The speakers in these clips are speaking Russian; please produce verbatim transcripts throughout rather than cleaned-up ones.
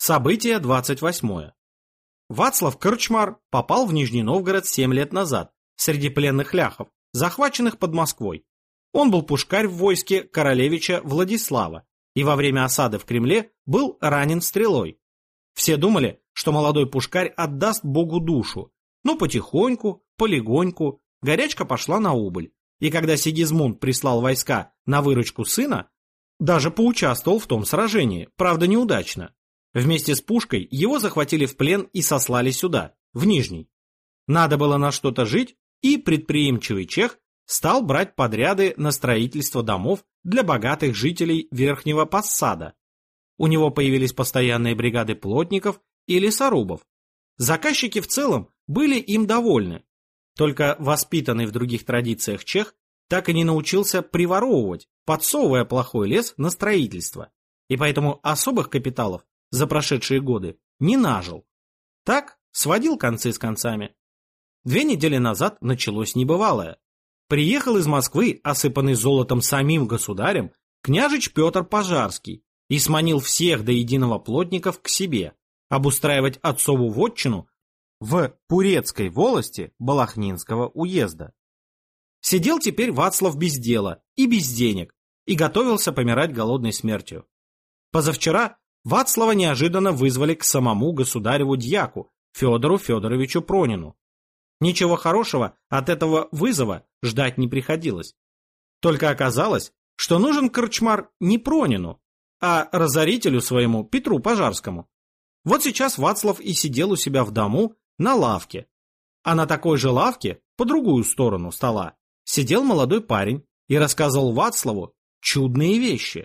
Событие двадцать восьмое. Вацлав Корчмар попал в Нижний Новгород семь лет назад, среди пленных ляхов, захваченных под Москвой. Он был пушкарь в войске королевича Владислава и во время осады в Кремле был ранен стрелой. Все думали, что молодой пушкарь отдаст Богу душу, но потихоньку, полегоньку, горячка пошла на убыль, и когда Сигизмунд прислал войска на выручку сына, даже поучаствовал в том сражении, правда неудачно. Вместе с пушкой его захватили в плен и сослали сюда, в Нижний. Надо было на что-то жить, и предприимчивый чех стал брать подряды на строительство домов для богатых жителей Верхнего Поссада. У него появились постоянные бригады плотников и лесорубов. Заказчики в целом были им довольны. Только воспитанный в других традициях чех так и не научился приворовывать, подсовывая плохой лес на строительство, и поэтому особых капиталов за прошедшие годы не нажил. Так сводил концы с концами. Две недели назад началось небывалое. Приехал из Москвы, осыпанный золотом самим государем, княжич Петр Пожарский и сманил всех до единого плотников к себе, обустраивать отцову вотчину в Пурецкой волости Балахнинского уезда. Сидел теперь Вацлав без дела и без денег и готовился помирать голодной смертью. Позавчера Вацлава неожиданно вызвали к самому государеву дьяку Федору Федоровичу Пронину. Ничего хорошего от этого вызова ждать не приходилось. Только оказалось, что нужен Корчмар не Пронину, а разорителю своему Петру Пожарскому. Вот сейчас Вацлав и сидел у себя в дому на лавке, а на такой же лавке, по другую сторону стола, сидел молодой парень и рассказывал Вацлаву чудные вещи.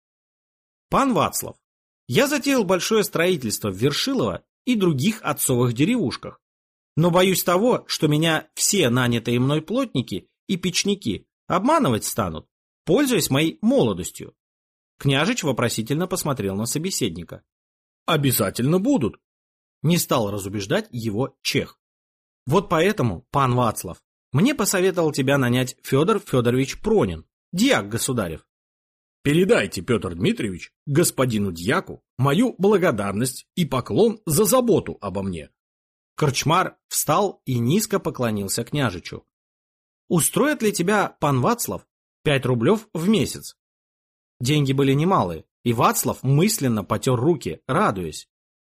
«Пан Вацлав, я затеял большое строительство в Вершилово и других отцовых деревушках, но боюсь того, что меня все нанятые мной плотники и печники обманывать станут, пользуясь моей молодостью». Княжич вопросительно посмотрел на собеседника. «Обязательно будут», — не стал разубеждать его чех. «Вот поэтому, пан Вацлав, мне посоветовал тебя нанять Федор Федорович Пронин, дьяк государев». «Передайте, Петр Дмитриевич, господину дьяку мою благодарность и поклон за заботу обо мне». Корчмар встал и низко поклонился княжичу. «Устроит ли тебя, пан Вацлав, пять рублев в месяц?» Деньги были немалые, и Вацлав мысленно потер руки, радуясь.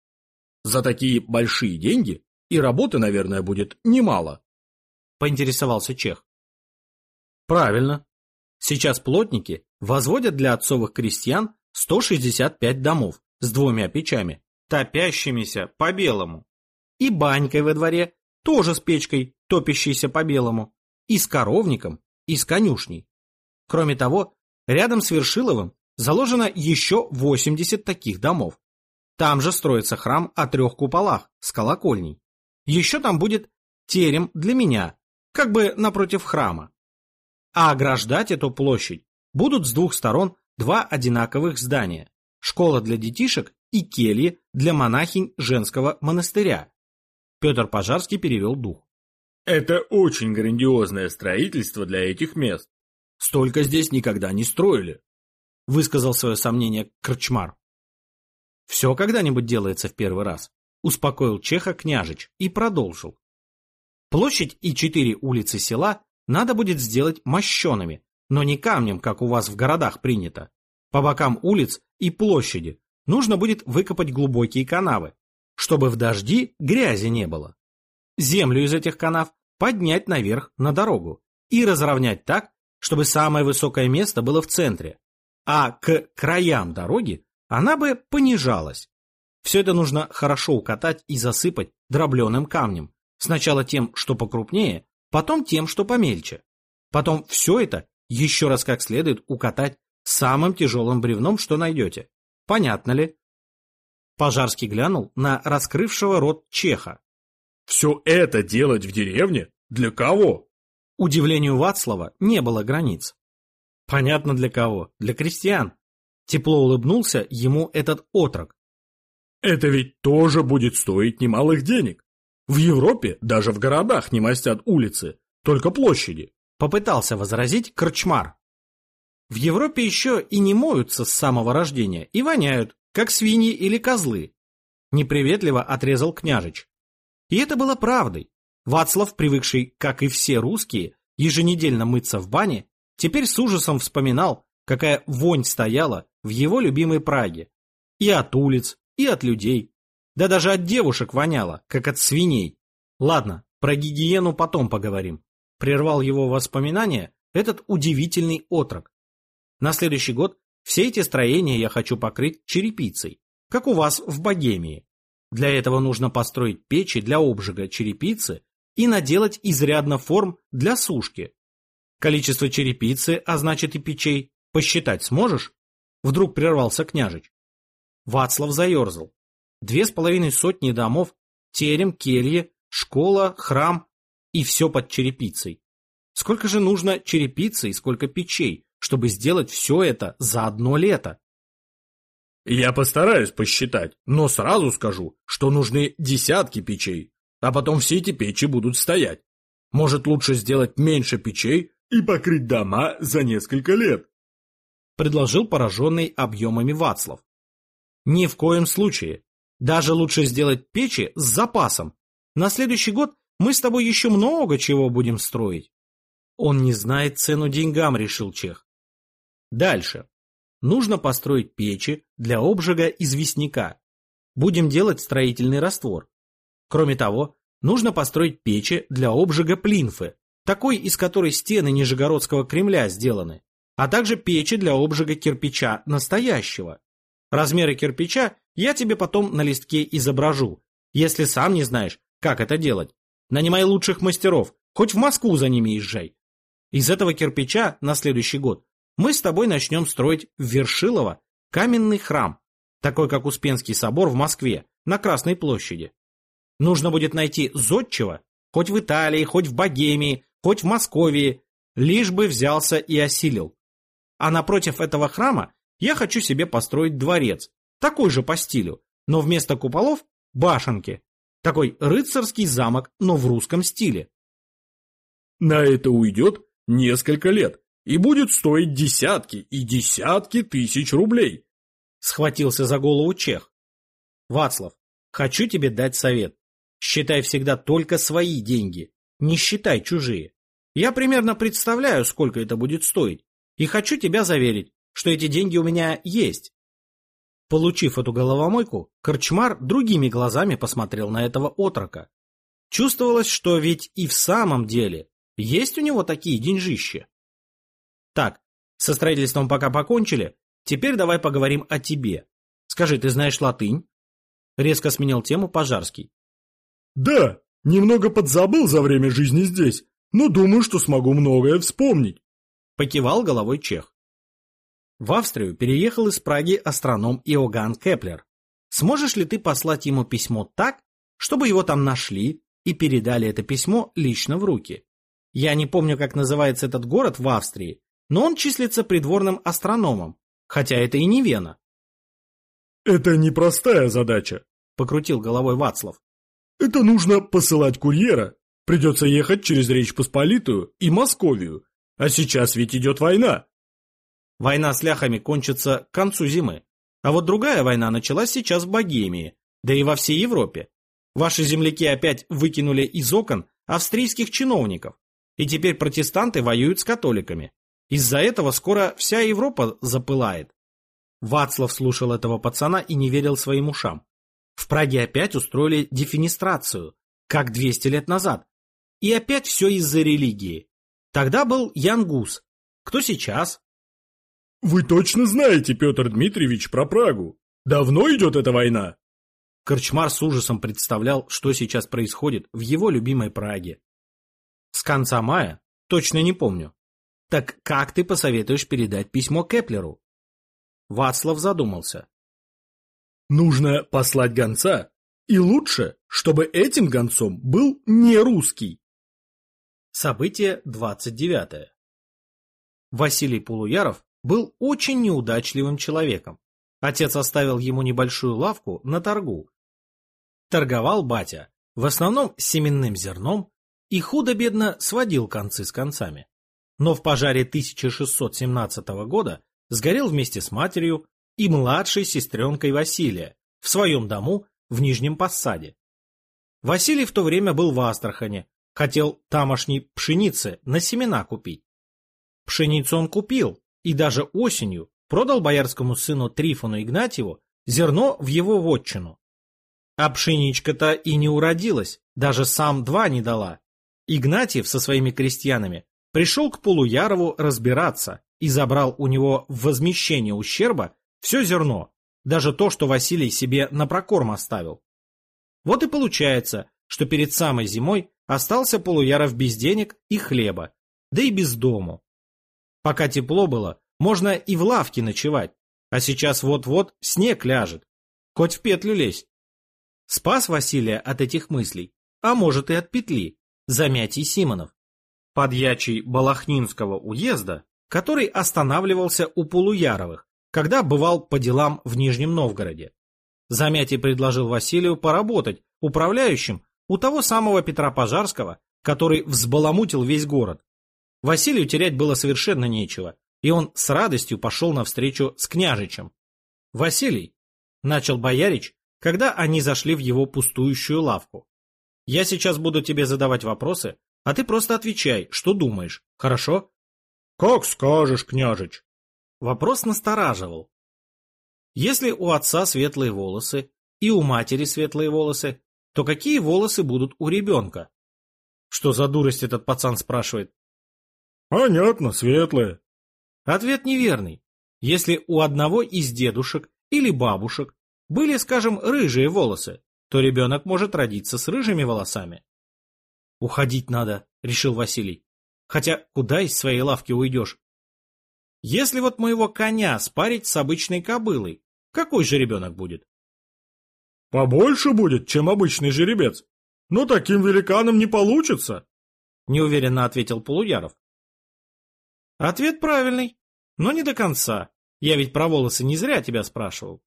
«За такие большие деньги и работы, наверное, будет немало», — поинтересовался чех. «Правильно. Сейчас плотники возводят для отцовых крестьян сто шестьдесят пять домов с двумя печами, топящимися по-белому, и банькой во дворе, тоже с печкой, топящейся по-белому, и с коровником, и с конюшней. Кроме того, рядом с Вершиловым заложено еще восемьдесят таких домов. Там же строится храм о трех куполах с колокольней. Еще там будет терем для меня, как бы напротив храма. А ограждать эту площадь будут с двух сторон два одинаковых здания: школа для детишек и кельи для монахинь женского монастыря». Петр Пожарский перевел дух. «Это очень грандиозное строительство для этих мест. Столько здесь никогда не строили», — высказал свое сомнение Корчмар. «Все когда-нибудь делается в первый раз», — успокоил чеха княжич и продолжил. «Площадь и четыре улицы села надо будет сделать мощеными, но не камнем, как у вас в городах принято. По бокам улиц и площади нужно будет выкопать глубокие канавы, чтобы в дожди грязи не было. Землю из этих канав поднять наверх на дорогу и разровнять так, чтобы самое высокое место было в центре, а к краям дороги она бы понижалась. Все это нужно хорошо укатать и засыпать дробленым камнем, сначала тем, что покрупнее, потом тем, что помельче. Потом все это еще раз как следует укатать самым тяжелым бревном, что найдете. Понятно ли?» Пожарский глянул на раскрывшего рот чеха. «Все это делать в деревне? Для кого?» Удивлению Вацлава не было границ. «Понятно для кого. Для крестьян». Тепло улыбнулся ему этот отрок. «Это ведь тоже будет стоить немалых денег. В Европе даже в городах не мастят улицы, только площади», — попытался возразить Корчмар. «В Европе еще и не моются с самого рождения и воняют, как свиньи или козлы. Неприветливо отрезал княжич. И это было правдой. Вацлав, привыкший, как и все русские, еженедельно мыться в бане, теперь с ужасом вспоминал, какая вонь стояла в его любимой Праге. И от улиц, и от людей. Да даже от девушек воняло, как от свиней. Ладно, про гигиену потом поговорим. Прервал его воспоминания этот удивительный отрок. На следующий год все эти строения я хочу покрыть черепицей, как у вас в Богемии. Для этого нужно построить печи для обжига черепицы и наделать изрядно форм для сушки. Количество черепицы, а значит и печей, посчитать сможешь? Вдруг прервался княжич. Вацлав заерзал. Две с половиной сотни домов, терем, кельи, школа, храм и все под черепицей. Сколько же нужно черепицы и сколько печей, чтобы сделать все это за одно лето? Я постараюсь посчитать, но сразу скажу, что нужны десятки печей, а потом все эти печи будут стоять. Может, лучше сделать меньше печей и покрыть дома за несколько лет? Предложил пораженный объемами Вацлав. Ни в коем случае. Даже лучше сделать печи с запасом. На следующий год мы с тобой еще много чего будем строить. Он не знает цену деньгам, решил чех. Дальше. Нужно построить печи для обжига известняка. Будем делать строительный раствор. Кроме того, нужно построить печи для обжига плинфы, такой, из которой стены Нижегородского Кремля сделаны, а также печи для обжига кирпича настоящего. Размеры кирпича я тебе потом на листке изображу, если сам не знаешь, как это делать. Нанимай лучших мастеров, хоть в Москву за ними езжай. Из этого кирпича на следующий год мы с тобой начнем строить в Вершилово каменный храм, такой как Успенский собор в Москве, на Красной площади. Нужно будет найти зодчего, хоть в Италии, хоть в Богемии, хоть в Московии, лишь бы взялся и осилил. А напротив этого храма я хочу себе построить дворец, такой же по стилю, но вместо куполов – башенки. Такой рыцарский замок, но в русском стиле. На это уйдет несколько лет и будет стоить десятки и десятки тысяч рублей. Схватился за голову чех. Вацлав, хочу тебе дать совет. Считай всегда только свои деньги, не считай чужие. Я примерно представляю, сколько это будет стоить, и хочу тебя заверить, что эти деньги у меня есть. Получив эту головомойку, корчмар другими глазами посмотрел на этого отрока. Чувствовалось, что ведь и в самом деле есть у него такие деньжища. Так, со строительством пока покончили, теперь давай поговорим о тебе. Скажи, ты знаешь латынь? Резко сменил тему Пожарский. Да, немного подзабыл за время жизни здесь, но думаю, что смогу многое вспомнить. Покивал головой чех. В Австрию переехал из Праги астроном Иоганн Кеплер. Сможешь ли ты послать ему письмо так, чтобы его там нашли и передали это письмо лично в руки? Я не помню, как называется этот город в Австрии, но он числится придворным астрономом, хотя это и не Вена. Это непростая задача, покрутил головой Вацлав. Это нужно посылать курьера. Придется ехать через Речь Посполитую и Московию. А сейчас ведь идет война. Война с ляхами кончится к концу зимы. А вот другая война началась сейчас в Богемии, да и во всей Европе. Ваши земляки опять выкинули из окон австрийских чиновников, и теперь протестанты воюют с католиками. Из-за этого скоро вся Европа запылает. Вацлав слушал этого пацана и не верил своим ушам. В Праге опять устроили дефенестрацию, как двести лет назад. И опять все из-за религии. Тогда был Ян Гус. Кто сейчас? Вы точно знаете, Петр Дмитриевич, про Прагу? Давно идет эта война? Корчмар с ужасом представлял, что сейчас происходит в его любимой Праге. С конца мая? Точно не помню. Так как ты посоветуешь передать письмо Кеплеру? Вацлав задумался. Нужно послать гонца, и лучше, чтобы этим гонцом был не русский. Событие двадцать девятое. Василий Полуяров был очень неудачливым человеком. Отец оставил ему небольшую лавку на торгу. Торговал батя в основном семенным зерном и худо-бедно сводил концы с концами. Но в пожаре тысяча шестьсот семнадцатого года сгорел вместе с матерью и младшей сестренкой Василия в своем дому в Нижнем Поссаде. Василий в то время был в Астрахани, хотел тамошней пшеницы на семена купить. Пшеницу он купил и даже осенью продал боярскому сыну Трифону Игнатьеву зерно в его вотчину. А пшеничка-то и не уродилась, даже сам два не дала. Игнатьев со своими крестьянами пришел к Полуярову разбираться и забрал у него в возмещение ущерба все зерно, даже то, что Василий себе на прокорм оставил. Вот и получается, что перед самой зимой остался Полуяров без денег и хлеба, да и без дому. Пока тепло было, можно и в лавке ночевать, а сейчас вот-вот снег ляжет, хоть в петлю лезь. Спас Василия от этих мыслей, а может и от петли, Замятий Симонов, подьячий Балахнинского уезда, который останавливался у Полуяровых, когда бывал по делам в Нижнем Новгороде. Замятий предложил Василию поработать управляющим у того самого Петра Пожарского, который взбаламутил весь город. Василию терять было совершенно нечего, и он с радостью пошел навстречу с княжичем. «Василий», — начал боярич, когда они зашли в его пустующую лавку, — «я сейчас буду тебе задавать вопросы, а ты просто отвечай, что думаешь, хорошо?» «Как скажешь, княжич». Вопрос настораживал. Если у отца светлые волосы и у матери светлые волосы, то какие волосы будут у ребенка? Что за дурость этот пацан спрашивает? Понятно, светлые. Ответ неверный. Если у одного из дедушек или бабушек были, скажем, рыжие волосы, то ребенок может родиться с рыжими волосами. Уходить надо, решил Василий. Хотя куда из своей лавки уйдешь? Если вот моего коня спарить с обычной кобылой, какой же ребенок будет? Побольше будет, чем обычный жеребец. Но таким великаном не получится, неуверенно ответил Полуяров. Ответ правильный, но не до конца. Я ведь про волосы не зря тебя спрашивал.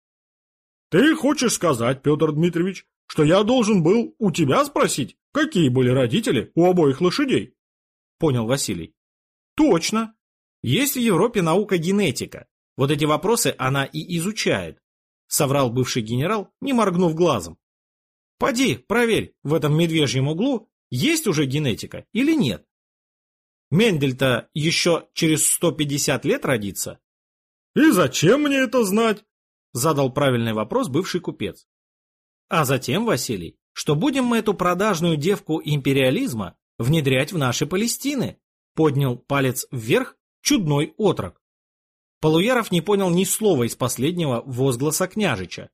Ты хочешь сказать, Петр Дмитриевич, что я должен был у тебя спросить, какие были родители у обоих лошадей? Понял Василий. Точно. Есть в Европе наука генетика. Вот эти вопросы она и изучает. Соврал бывший генерал, не моргнув глазом. Поди, проверь, в этом медвежьем углу есть уже генетика или нет. Мендель-то еще через сто пятьдесят лет родится. И зачем мне это знать? Задал правильный вопрос бывший купец. А затем, Василий, что будем мы эту продажную девку империализма внедрять в наши Палестины, поднял палец вверх чудной отрок. Полуяров не понял ни слова из последнего возгласа княжича.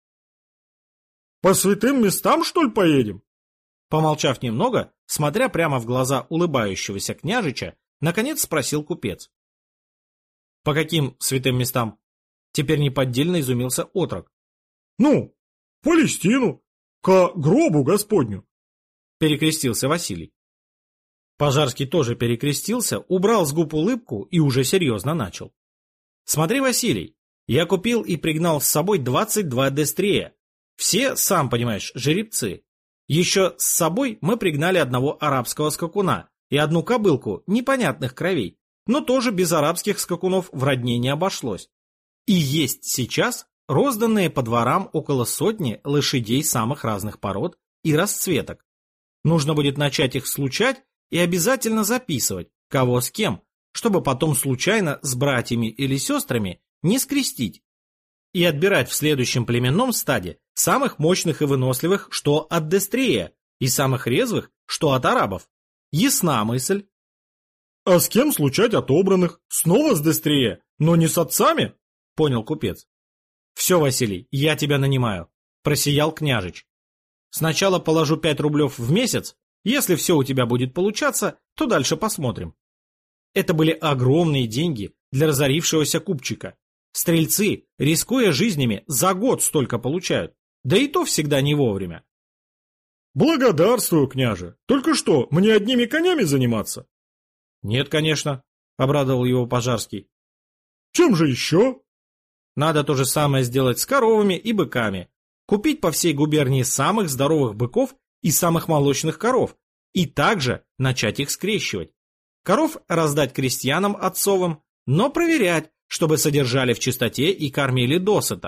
По святым местам, что ли, поедем? Помолчав немного, смотря прямо в глаза улыбающегося княжича, наконец спросил купец. По каким святым местам? Теперь неподдельно изумился отрок. Ну, в Палестину, ко гробу Господню. Перекрестился Василий. Пожарский тоже перекрестился, убрал с губ улыбку и уже серьезно начал. Смотри, Василий, я купил и пригнал с собой двадцать два дестрея. Все, сам понимаешь, жеребцы. Еще с собой мы пригнали одного арабского скакуна и одну кобылку непонятных кровей, но тоже без арабских скакунов в родне не обошлось. И есть сейчас розданные по дворам около сотни лошадей самых разных пород и расцветок. Нужно будет начать их случать и обязательно записывать, кого с кем, чтобы потом случайно с братьями или сестрами не скрестить. И отбирать в следующем племенном стаде самых мощных и выносливых, что от дестрея, и самых резвых, что от арабов. Ясна мысль? А с кем случать отобранных? Снова с дестрея, но не с отцами? Понял купец. Все, Василий, я тебя нанимаю, просиял княжич. Сначала положу пять рублев в месяц, если все у тебя будет получаться, то дальше посмотрим. Это были огромные деньги для разорившегося купчика. Стрельцы, рискуя жизнями, за год столько получают, да и то всегда не вовремя. Благодарствую, княже. Только что, мне одними конями заниматься? Нет, конечно, обрадовал его Пожарский. Чем же еще? Надо то же самое сделать с коровами и быками. Купить по всей губернии самых здоровых быков и самых молочных коров, и также начать их скрещивать. Коров раздать крестьянам отцовым, но проверять, чтобы содержали в чистоте и кормили досыта.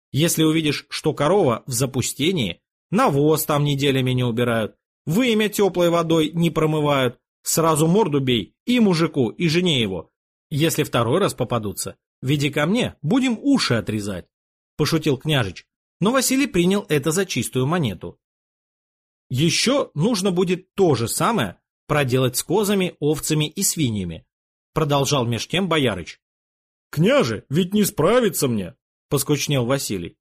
Если увидишь, что корова в запустении, навоз там неделями не убирают, вымя теплой водой не промывают, сразу морду бей и мужику, и жене его. Если второй раз попадутся, веди ко мне, будем уши отрезать, — пошутил княжич, но Василий принял это за чистую монету. Еще нужно будет то же самое проделать с козами, овцами и свиньями, — продолжал меж тем боярыч. — Княже, ведь не справится мне, — поскучнел Василий.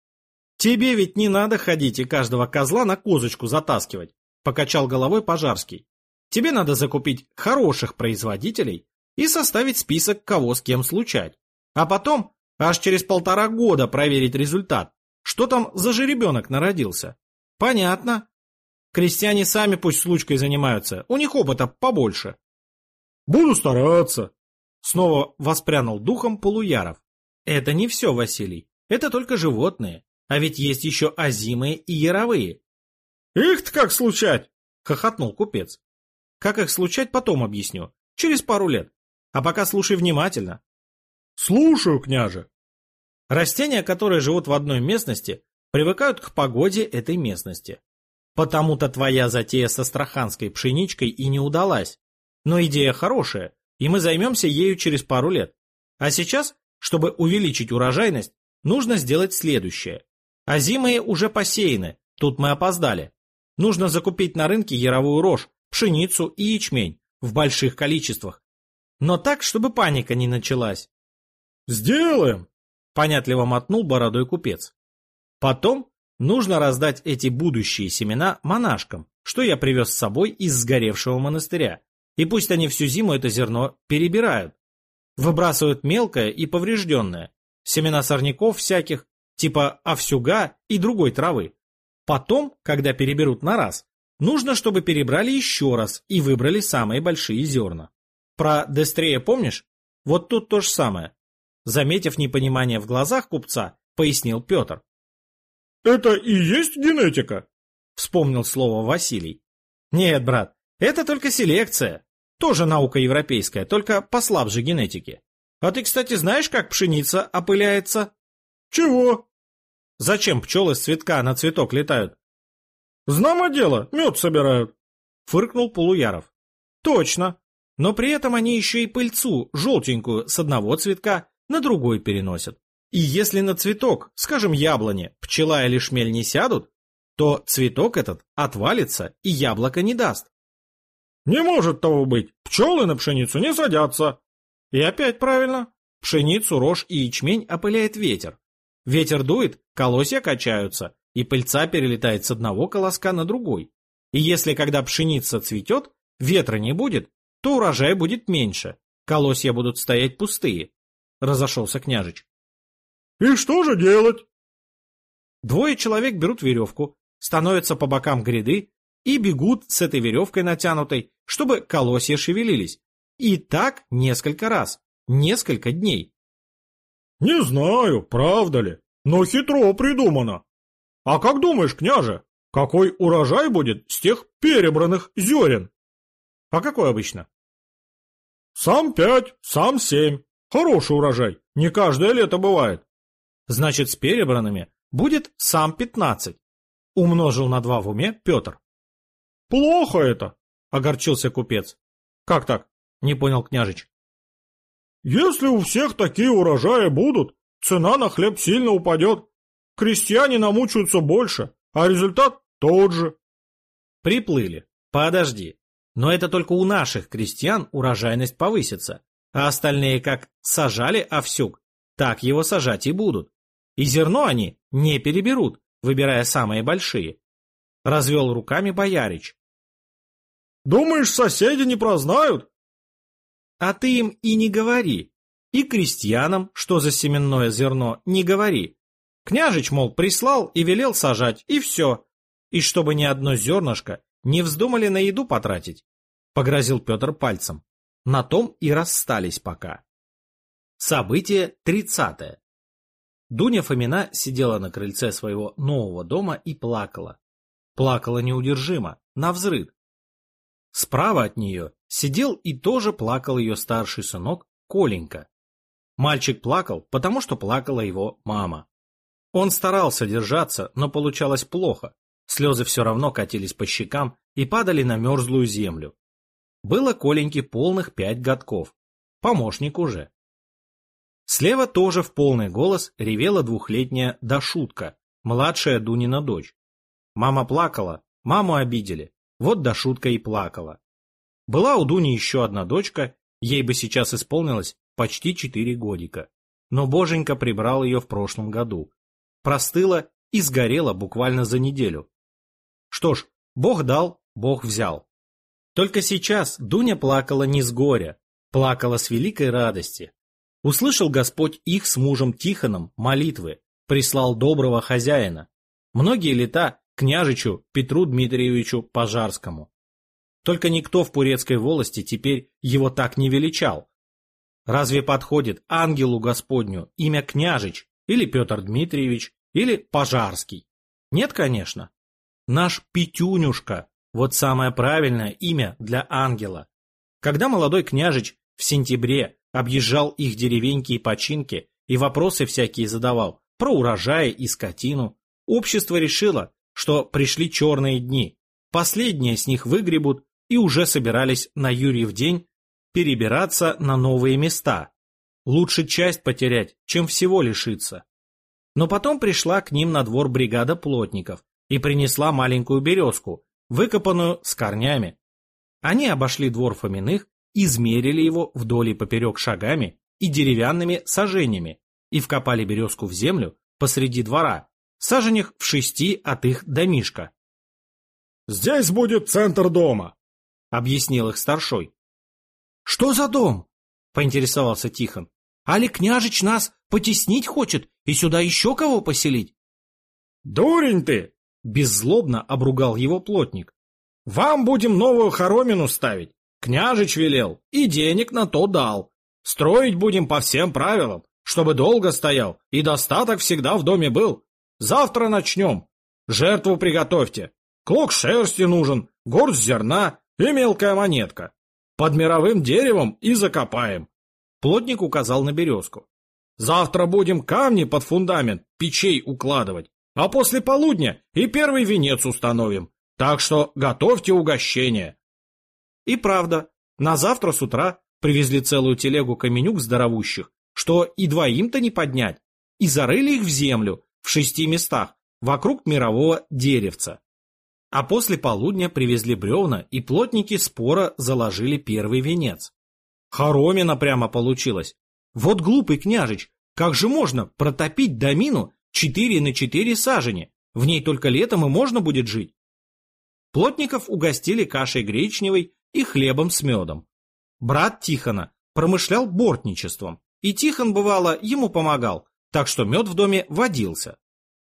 — Тебе ведь не надо ходить и каждого козла на козочку затаскивать, — покачал головой Пожарский. Тебе надо закупить хороших производителей и составить список, кого с кем случать. А потом, аж через полтора года проверить результат, что там за жеребенок народился. Понятно. Крестьяне сами пусть случкой занимаются, у них опыта побольше. Буду стараться. Снова воспрянул духом Полуяров. Это не все, Василий, это только животные, а ведь есть еще озимые и яровые. Их-то как случать? Хохотнул купец. Как их случать, потом объясню, через пару лет. А пока слушай внимательно. Слушаю, княже. Растения, которые живут в одной местности, привыкают к погоде этой местности. Потому-то твоя затея с астраханской пшеничкой и не удалась. Но идея хорошая, и мы займемся ею через пару лет. А сейчас, чтобы увеличить урожайность, нужно сделать следующее. Озимые уже посеяны, тут мы опоздали. Нужно закупить на рынке яровую рожь, пшеницу и ячмень в больших количествах. Но так, чтобы паника не началась. «Сделаем!» — понятливо мотнул бородой купец. Потом нужно раздать эти будущие семена монашкам, что я привез с собой из сгоревшего монастыря, и пусть они всю зиму это зерно перебирают. Выбрасывают мелкое и поврежденное, семена сорняков всяких, типа овсюга и другой травы. Потом, когда переберут на раз, нужно, чтобы перебрали еще раз и выбрали самые большие зерна. Про Дестрея помнишь? Вот тут то же самое. Заметив непонимание в глазах купца, пояснил Петр. «Это и есть генетика?» — вспомнил слово Василий. «Нет, брат, это только селекция. Тоже наука европейская, только послабже генетики. А ты, кстати, знаешь, как пшеница опыляется?» «Чего?» «Зачем пчелы с цветка на цветок летают?» «Знамо дело, мед собирают», — фыркнул Полуяров. «Точно. Но при этом они еще и пыльцу, желтенькую, с одного цветка на другой переносят. И если на цветок, скажем, яблони, пчела или шмель не сядут, то цветок этот отвалится и яблоко не даст». «Не может того быть, пчелы на пшеницу не садятся». И опять правильно. Пшеницу, рожь и ячмень опыляет ветер. Ветер дует, колосья качаются, и пыльца перелетает с одного колоска на другой. И если когда пшеница цветет, ветра не будет, то урожай будет меньше, колосья будут стоять пустые. Разошелся княжич. «И что же делать?» Двое человек берут веревку, становятся по бокам гряды и бегут с этой веревкой натянутой, чтобы колосья шевелились. И так несколько раз, несколько дней. «Не знаю, правда ли, но хитро придумано. А как думаешь, княже, какой урожай будет с тех перебранных зерен?» «А какой обычно?» «Сам пять, сам семь. Хороший урожай, не каждое лето бывает». «Значит, с перебранными будет сам пятнадцать», — умножил на два в уме Петр. «Плохо это», — огорчился купец. «Как так?» — не понял княжич. «Если у всех такие урожаи будут, цена на хлеб сильно упадет. Крестьяне намучаются больше, а результат тот же». «Приплыли. Подожди. Но это только у наших крестьян урожайность повысится, а остальные как сажали овсюк, так его сажать и будут. И зерно они не переберут, выбирая самые большие». Развел руками боярич. «Думаешь, соседи не прознают?» «А ты им и не говори. И крестьянам, что за семенное зерно, не говори. Княжич, мол, прислал и велел сажать, и все. И чтобы ни одно зернышко не вздумали на еду потратить», — погрозил Петр пальцем. На том и расстались пока. Событие тридцатое. Дуня Фомина сидела на крыльце своего нового дома и плакала. Плакала неудержимо, навзрыд. Справа от нее сидел и тоже плакал ее старший сынок Коленька. Мальчик плакал, потому что плакала его мама. Он старался держаться, но получалось плохо. Слезы все равно катились по щекам и падали на мерзлую землю. Было Коленьке полных пять годков. Помощник уже. Слева тоже в полный голос ревела двухлетняя Дашутка, младшая Дунина дочь. Мама плакала, маму обидели, вот Дашутка и плакала. Была у Дуни еще одна дочка, ей бы сейчас исполнилось почти четыре годика. Но Боженька прибрал ее в прошлом году. Простыла и сгорела буквально за неделю. Что ж, Бог дал, Бог взял. Только сейчас Дуня плакала не с горя, плакала с великой радости. Услышал Господь их с мужем Тихоном молитвы, прислал доброго хозяина. Многие лета княжичу Петру Дмитриевичу Пожарскому. Только никто в Пурецкой волости теперь его так не величал. Разве подходит ангелу Господню имя княжич, или Петр Дмитриевич, или Пожарский? Нет, конечно. Наш Петюнюшка, вот самое правильное имя для ангела. Когда молодой княжич в сентябре объезжал их деревеньки и починки и вопросы всякие задавал про урожаи и скотину, общество решило, что пришли черные дни, последние с них выгребут и уже собирались на Юрьев день перебираться на новые места. Лучше часть потерять, чем всего лишиться. Но потом пришла к ним на двор бригада плотников и принесла маленькую березку, выкопанную с корнями. Они обошли двор Фоминых, измерили его вдоль и поперек шагами и деревянными саженями и вкопали березку в землю посреди двора, саженях в шести от их домишка. «Здесь будет центр дома», — объяснил их старшой. «Что за дом?» — поинтересовался Тихон. «Али княжич нас потеснить хочет и сюда еще кого поселить?» «Дурень ты!» — беззлобно обругал его плотник. «Вам будем новую хоромину ставить. Княжич велел и денег на то дал. Строить будем по всем правилам, чтобы долго стоял и достаток всегда в доме был. Завтра начнем. Жертву приготовьте. Клок шерсти нужен, горсть зерна и мелкая монетка. Под мировым деревом и закопаем». Плотник указал на березку. «Завтра будем камни под фундамент печей укладывать, а после полудня и первый венец установим. Так что готовьте угощение». И правда, на завтра с утра привезли целую телегу каменюк здоровущих, что и двоим-то не поднять, и зарыли их в землю в шести местах вокруг мирового деревца. А после полудня привезли бревна, и плотники споро заложили первый венец. Хоромина прямо получилась. Вот глупый княжич, как же можно протопить домину четыре на четыре сажени? В ней только летом и можно будет жить. Плотников угостили кашей гречневой и хлебом с медом. Брат Тихона промышлял бортничеством, и Тихон, бывало, ему помогал, так что мед в доме водился.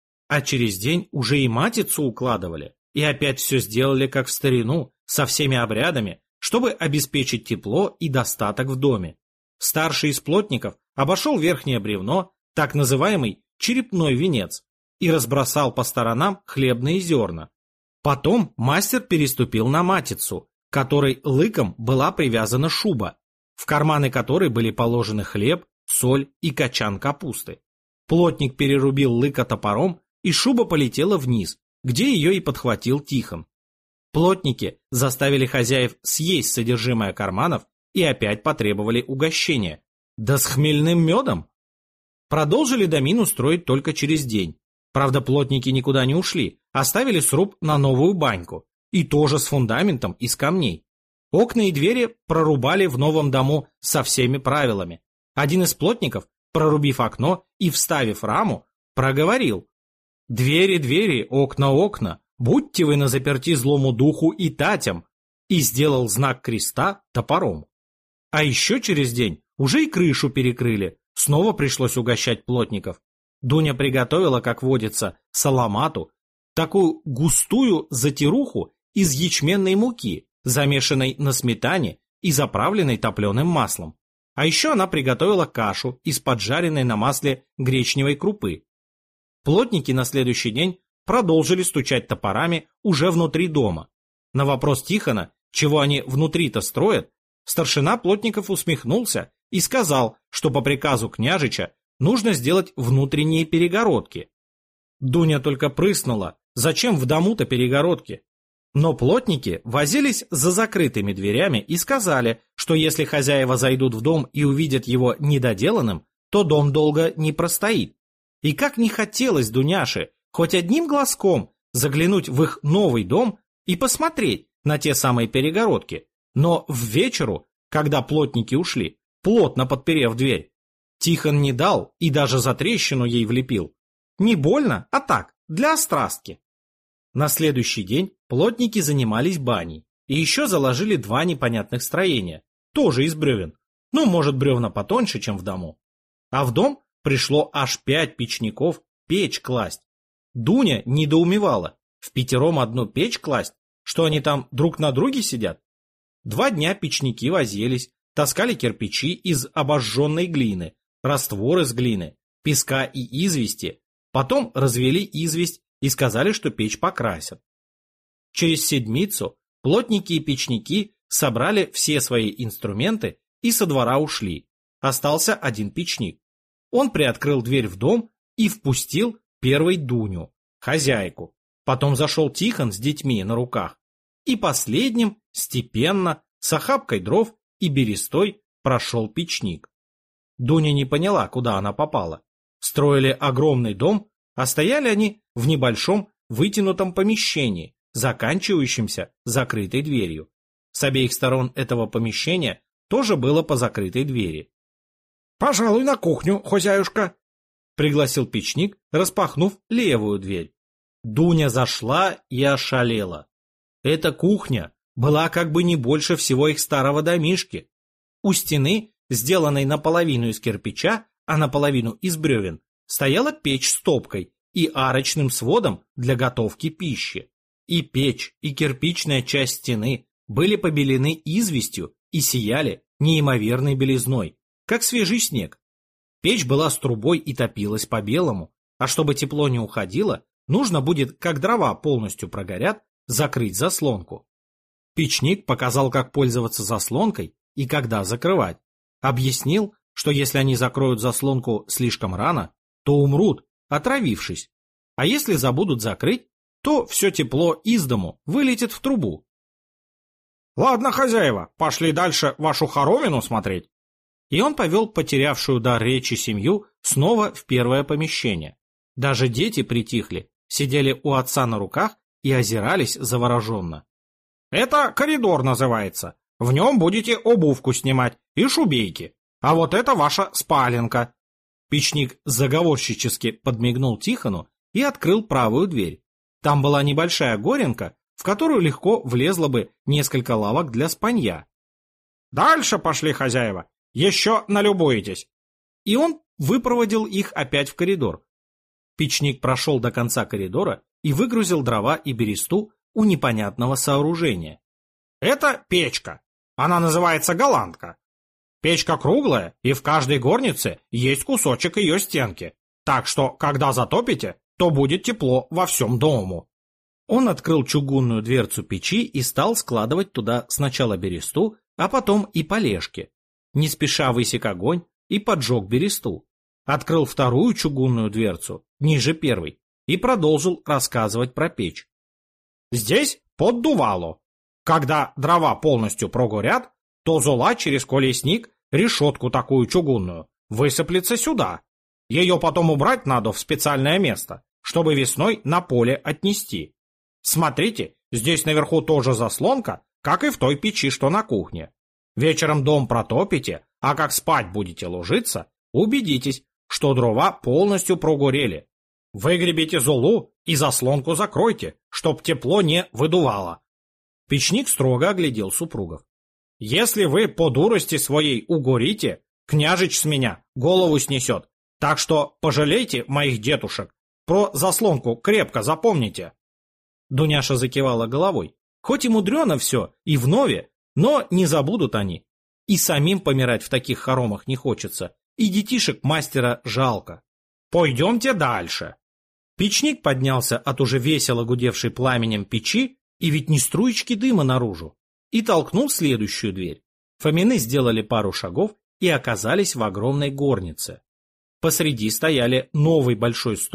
А через день уже и матицу укладывали, и опять все сделали как в старину, со всеми обрядами, чтобы обеспечить тепло и достаток в доме. Старший из плотников обошел верхнее бревно, так называемый черепной венец, и разбросал по сторонам хлебные зерна. Потом мастер переступил на матицу, которой лыком была привязана шуба, в карманы которой были положены хлеб, соль и качан капусты. Плотник перерубил лыка топором, и шуба полетела вниз, где ее и подхватил Тихон. Плотники заставили хозяев съесть содержимое карманов и опять потребовали угощения. Да с хмельным медом! Продолжили домину строить только через день. Правда, плотники никуда не ушли, оставили сруб на новую баньку, и тоже с фундаментом из камней. Окна и двери прорубали в новом дому со всеми правилами. Один из плотников, прорубив окно и вставив раму, проговорил: «Двери, двери, окна, окна, будьте вы на заперти злому духу и татям», и сделал знак креста топором. А еще через день уже и крышу перекрыли, снова пришлось угощать плотников. Дуня приготовила, как водится, саламату, такую густую затируху из ячменной муки, замешанной на сметане и заправленной топленым маслом. А еще она приготовила кашу из поджаренной на масле гречневой крупы. Плотники на следующий день продолжили стучать топорами уже внутри дома. На вопрос Тихона, чего они внутри-то строят, старшина плотников усмехнулся и сказал, что по приказу княжича нужно сделать внутренние перегородки. Дуня только прыснула, зачем в дому-то перегородки? Но плотники возились за закрытыми дверями и сказали, что если хозяева зайдут в дом и увидят его недоделанным, то дом долго не простоит. И как не хотелось Дуняше хоть одним глазком заглянуть в их новый дом и посмотреть на те самые перегородки, но в вечеру, когда плотники ушли, плотно подперев дверь, Тихон не дал и даже затрещину ей влепил. Не больно, а так, для острастки. На следующий день плотники занимались баней и еще заложили два непонятных строения, тоже из бревен, ну, может, бревна потоньше, чем в дому. А в дом пришло аж пять печников печь класть. Дуня недоумевала, в пятером одну печь класть, что они там друг на друге сидят? Два дня печники возились, таскали кирпичи из обожженной глины, раствор из глины, песка и извести, потом развели известь и сказали, что печь покрасят. Через седмицу плотники и печники собрали все свои инструменты и со двора ушли. Остался один печник. Он приоткрыл дверь в дом и впустил первой Дуню, хозяйку. Потом зашел Тихон с детьми на руках. И последним, степенно, с охапкой дров и берестой прошел печник. Дуня не поняла, куда она попала. Строили огромный дом, а стояли они в небольшом вытянутом помещении, заканчивающемся закрытой дверью. С обеих сторон этого помещения тоже было по закрытой двери. «Пожалуй, на кухню, хозяюшка», — пригласил печник, распахнув левую дверь. Дуня зашла и ошалела. Эта кухня была как бы не больше всего их старого домишки. У стены, сделанной наполовину из кирпича, а наполовину из бревен, стояла печь с топкой и арочным сводом для готовки пищи. И печь, и кирпичная часть стены были побелены известью и сияли неимоверной белизной, как свежий снег. Печь была с трубой и топилась по-белому, а чтобы тепло не уходило, нужно будет, как дрова полностью прогорят, закрыть заслонку. Печник показал, как пользоваться заслонкой и когда закрывать. Объяснил, что если они закроют заслонку слишком рано, то умрут, отравившись. А если забудут закрыть, то все тепло из дому вылетит в трубу. «Ладно, хозяева, пошли дальше вашу хоромину смотреть». И он повел потерявшую дар речи семью снова в первое помещение. Даже дети притихли, сидели у отца на руках и озирались завороженно. «Это коридор называется. В нем будете обувку снимать и шубейки. А вот это ваша спаленка». Печник заговорщически подмигнул Тихону и открыл правую дверь. Там была небольшая горенка, в которую легко влезло бы несколько лавок для спанья. «Дальше пошли, хозяева, еще налюбуетесь». И он выпроводил их опять в коридор. Печник прошел до конца коридора и выгрузил дрова и бересту у непонятного сооружения. «Это печка. Она называется голландка. Печка круглая, и в каждой горнице есть кусочек ее стенки. Так что, когда затопите, то будет тепло во всем дому». Он открыл чугунную дверцу печи и стал складывать туда сначала бересту, а потом и полежки. Не спеша высек огонь и поджег бересту. Открыл вторую чугунную дверцу, ниже первой, и продолжил рассказывать про печь. «Здесь поддувало. Когда дрова полностью прогорят, то зола через колесник, решетку такую чугунную, высыплется сюда. Ее потом убрать надо в специальное место, чтобы весной на поле отнести. Смотрите, здесь наверху тоже заслонка, как и в той печи, что на кухне. Вечером дом протопите, а как спать будете ложиться, убедитесь, что дрова полностью прогорели. Выгребите золу и заслонку закройте, чтоб тепло не выдувало». Печник строго оглядел супругов. «Если вы по дурости своей угорите, княжич с меня голову снесет, так что пожалейте моих дедушек, про заслонку крепко запомните». Дуняша закивала головой. Хоть и мудрено все, и вновь, но не забудут они. И самим помирать в таких хоромах не хочется, и детишек мастера жалко. «Пойдемте дальше». Печник поднялся от уже весело гудевшей пламенем печи, и ведь не струечки дыма наружу, и толкнул следующую дверь. Фомины сделали пару шагов и оказались в огромной горнице. Посреди стояли новый большой стол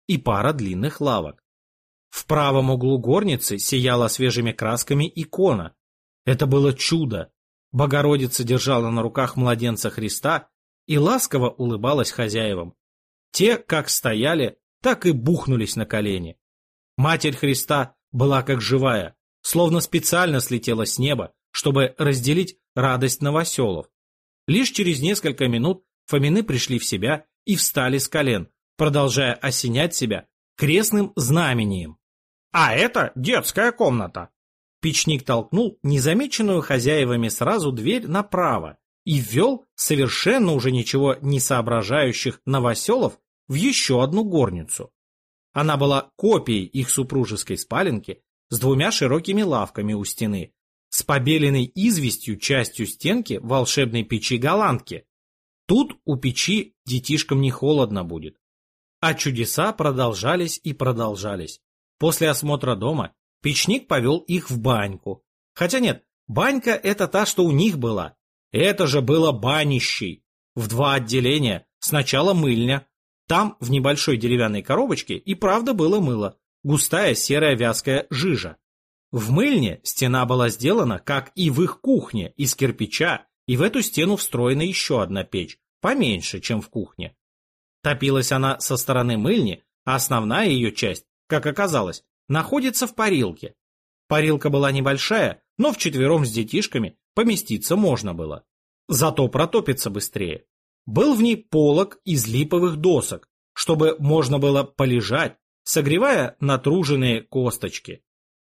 и пара длинных лавок. В правом углу горницы сияла свежими красками икона. Это было чудо. Богородица держала на руках младенца Христа и ласково улыбалась хозяевам. Те, как стояли, так и бухнулись на колени. Матерь Христа была как живая, словно специально слетела с неба, чтобы разделить радость новоселов. Лишь через несколько минут Фомины пришли в себя и встали с колен, продолжая осенять себя крестным знамением. «А это детская комната!» Печник толкнул незамеченную хозяевами сразу дверь направо и ввел совершенно уже ничего не соображающих новоселов в еще одну горницу. Она была копией их супружеской спаленки с двумя широкими лавками у стены, с побеленной известью частью стенки волшебной печи-голландки. Тут у печи детишкам не холодно будет. А чудеса продолжались и продолжались. После осмотра дома печник повел их в баньку. Хотя нет, банька — это та, что у них была. Это же было банищей. В два отделения. Сначала мыльня. Там, в небольшой деревянной коробочке, и правда было мыло. Густая серая вязкая жижа. В мыльне стена была сделана, как и в их кухне, из кирпича, и в эту стену встроена еще одна печь, поменьше, чем в кухне. Топилась она со стороны мыльни, а основная ее часть, как оказалось, находится в парилке. Парилка была небольшая, но вчетвером с детишками поместиться можно было. Зато протопиться быстрее. Был в ней полог из липовых досок, чтобы можно было полежать, согревая натруженные косточки.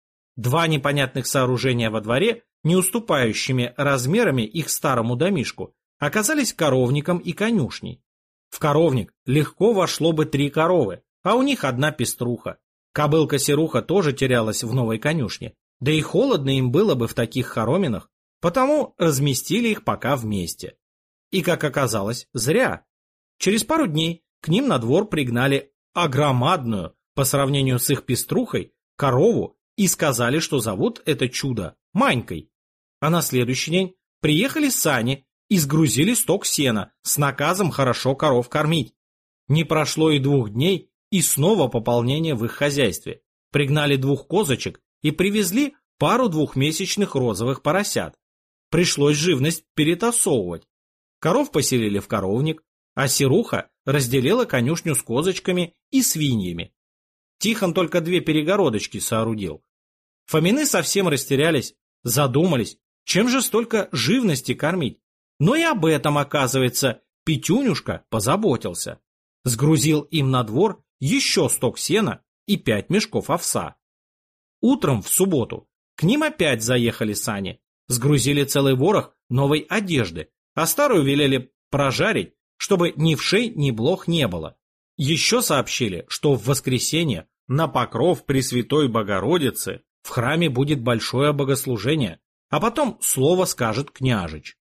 Два непонятных сооружения во дворе, не уступающими размерами их старому домишку, оказались коровником и конюшней. В коровник легко вошло бы три коровы, а у них одна пеструха. Кобылка-серуха тоже терялась в новой конюшне, да и холодно им было бы в таких хороминах, потому разместили их пока вместе. И, как оказалось, зря. Через пару дней к ним на двор пригнали огромадную, по сравнению с их пеструхой, корову и сказали, что зовут это чудо Манькой. А на следующий день приехали сани и сгрузили сток сена с наказом хорошо коров кормить. Не прошло и двух дней, и снова пополнение в их хозяйстве. Пригнали двух козочек и привезли пару двухмесячных розовых поросят. Пришлось живность перетасовывать. Коров поселили в коровник, а серуха разделила конюшню с козочками и свиньями. Тихон только две перегородочки соорудил. Фомины совсем растерялись, задумались, чем же столько живности кормить. Но и об этом, оказывается, Петюнюшка позаботился. Сгрузил им на двор еще сток сена и пять мешков овса. Утром в субботу к ним опять заехали сани, сгрузили целый ворох новой одежды, а старую велели прожарить, чтобы ни вшей, ни блох не было. Еще сообщили, что в воскресенье на покров Пресвятой Богородицы в храме будет большое богослужение, а потом слово скажет княжич.